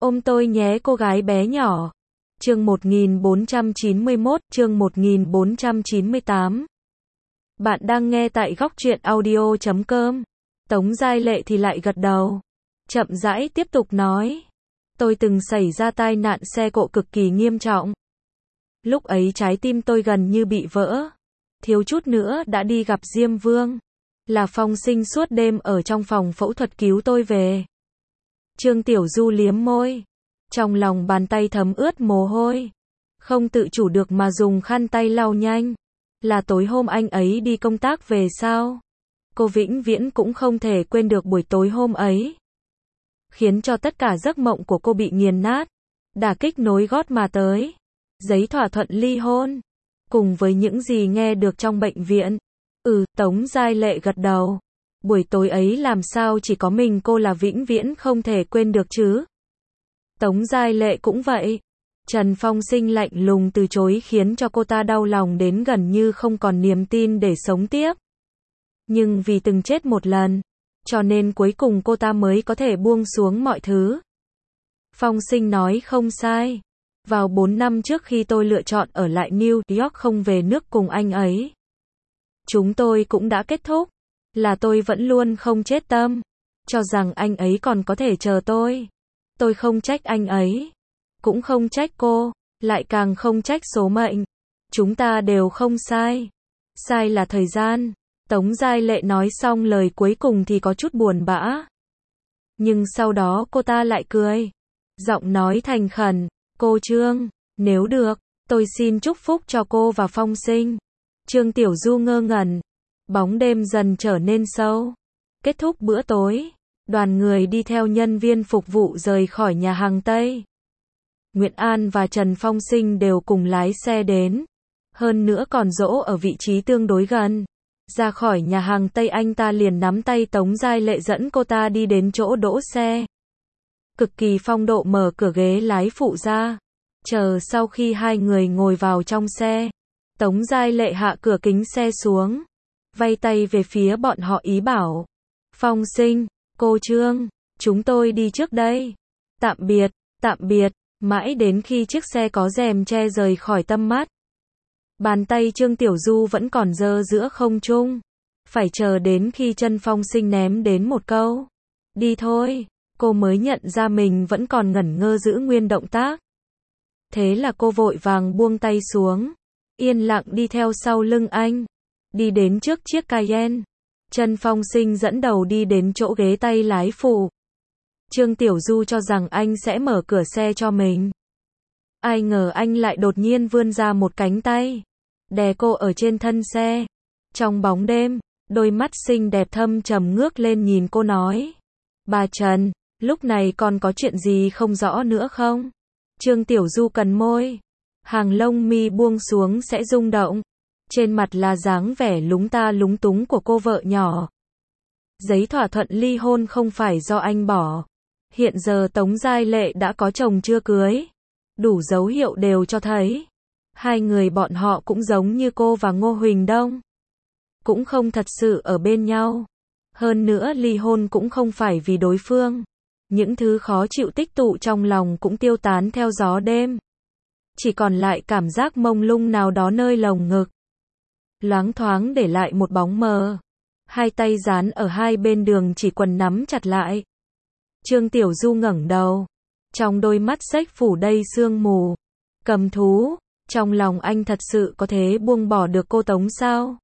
Ôm tôi nhé cô gái bé nhỏ. Chương 1491, chương 1498. Bạn đang nghe tại góc truyện audio.com. Tống Giai Lệ thì lại gật đầu. Chậm rãi tiếp tục nói. Tôi từng xảy ra tai nạn xe cộ cực kỳ nghiêm trọng. Lúc ấy trái tim tôi gần như bị vỡ. Thiếu chút nữa đã đi gặp Diêm Vương. Là Phong Sinh suốt đêm ở trong phòng phẫu thuật cứu tôi về. Trương Tiểu Du liếm môi. Trong lòng bàn tay thấm ướt mồ hôi. Không tự chủ được mà dùng khăn tay lau nhanh. Là tối hôm anh ấy đi công tác về sao? Cô vĩnh viễn cũng không thể quên được buổi tối hôm ấy. Khiến cho tất cả giấc mộng của cô bị nghiền nát. Đả kích nối gót mà tới. Giấy thỏa thuận ly hôn. Cùng với những gì nghe được trong bệnh viện. Tống Giai Lệ gật đầu. Buổi tối ấy làm sao chỉ có mình cô là vĩnh viễn không thể quên được chứ? Tống Giai Lệ cũng vậy. Trần Phong Sinh lạnh lùng từ chối khiến cho cô ta đau lòng đến gần như không còn niềm tin để sống tiếp. Nhưng vì từng chết một lần, cho nên cuối cùng cô ta mới có thể buông xuống mọi thứ. Phong Sinh nói không sai. Vào 4 năm trước khi tôi lựa chọn ở lại New York không về nước cùng anh ấy, chúng tôi cũng đã kết thúc. Là tôi vẫn luôn không chết tâm, cho rằng anh ấy còn có thể chờ tôi. Tôi không trách anh ấy, cũng không trách cô, lại càng không trách số mệnh. Chúng ta đều không sai. Sai là thời gian. Tống Giai Lệ nói xong lời cuối cùng thì có chút buồn bã. Nhưng sau đó cô ta lại cười. Giọng nói thành khẩn. Cô Trương, nếu được, tôi xin chúc phúc cho cô và Phong Sinh. Trương Tiểu Du ngơ ngẩn. Bóng đêm dần trở nên sâu. Kết thúc bữa tối, đoàn người đi theo nhân viên phục vụ rời khỏi nhà hàng Tây. Nguyệt An và Trần Phong Sinh đều cùng lái xe đến. Hơn nữa còn dỗ ở vị trí tương đối gần. Ra khỏi nhà hàng Tây anh ta liền nắm tay Tống Giai Lệ dẫn cô ta đi đến chỗ đỗ xe. Cực kỳ phong độ mở cửa ghế lái phụ ra. Chờ sau khi hai người ngồi vào trong xe, Tống Giai Lệ hạ cửa kính xe xuống. Vay tay về phía bọn họ ý bảo. Phong Sinh, cô Trương, chúng tôi đi trước đây. Tạm biệt, tạm biệt. Mãi đến khi chiếc xe có rèm che rời khỏi tầm mắt. Bàn tay Trương Tiểu Du vẫn còn giơ giữa không trung. Phải chờ đến khi chân Phong Sinh ném đến một câu. Đi thôi. Cô mới nhận ra mình vẫn còn ngẩn ngơ giữ nguyên động tác. Thế là cô vội vàng buông tay xuống. Yên lặng đi theo sau lưng anh. Đi đến trước chiếc Cayenne. Trần Phong Sinh dẫn đầu đi đến chỗ ghế tay lái phụ. Trương Tiểu Du cho rằng anh sẽ mở cửa xe cho mình. Ai ngờ anh lại đột nhiên vươn ra một cánh tay. Đè cô ở trên thân xe. Trong bóng đêm, đôi mắt xinh đẹp thâm trầm ngước lên nhìn cô nói. Bà Trần, lúc này còn có chuyện gì không rõ nữa không? Trương Tiểu Du cắn môi. Hàng lông mi buông xuống sẽ rung động. Trên mặt là dáng vẻ lúng ta lúng túng của cô vợ nhỏ. Giấy thỏa thuận ly hôn không phải do anh bỏ. Hiện giờ Tống Giai Lệ đã có chồng chưa cưới. Đủ dấu hiệu đều cho thấy. Hai người bọn họ cũng giống như cô và Ngô Huỳnh Đông. Cũng không thật sự ở bên nhau. Hơn nữa ly hôn cũng không phải vì đối phương. Những thứ khó chịu tích tụ trong lòng cũng tiêu tán theo gió đêm. Chỉ còn lại cảm giác mông lung nào đó nơi lồng ngực. Loáng thoáng để lại một bóng mờ. Hai tay dán ở hai bên đường chỉ quần nắm chặt lại. Trương Tiểu Du ngẩng đầu. Trong đôi mắt xếch phủ đầy sương mù. Cầm thú. Trong lòng anh thật sự có thể buông bỏ được cô Tống sao?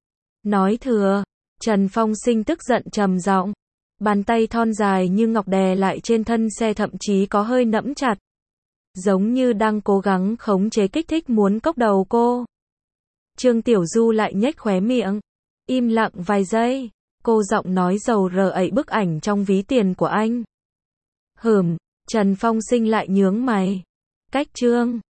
Nói thừa. Trần Phong Sinh tức giận trầm giọng. Bàn tay thon dài như ngọc đè lại trên thân xe thậm chí có hơi nẫm chặt. Giống như đang cố gắng khống chế kích thích muốn cốc đầu cô. Trương Tiểu Du lại nhếch khóe miệng. Im lặng vài giây. Cô giọng nói dầu rợ bức ảnh trong ví tiền của anh. Trần Phong Sinh lại nhướng mày. Cách Trương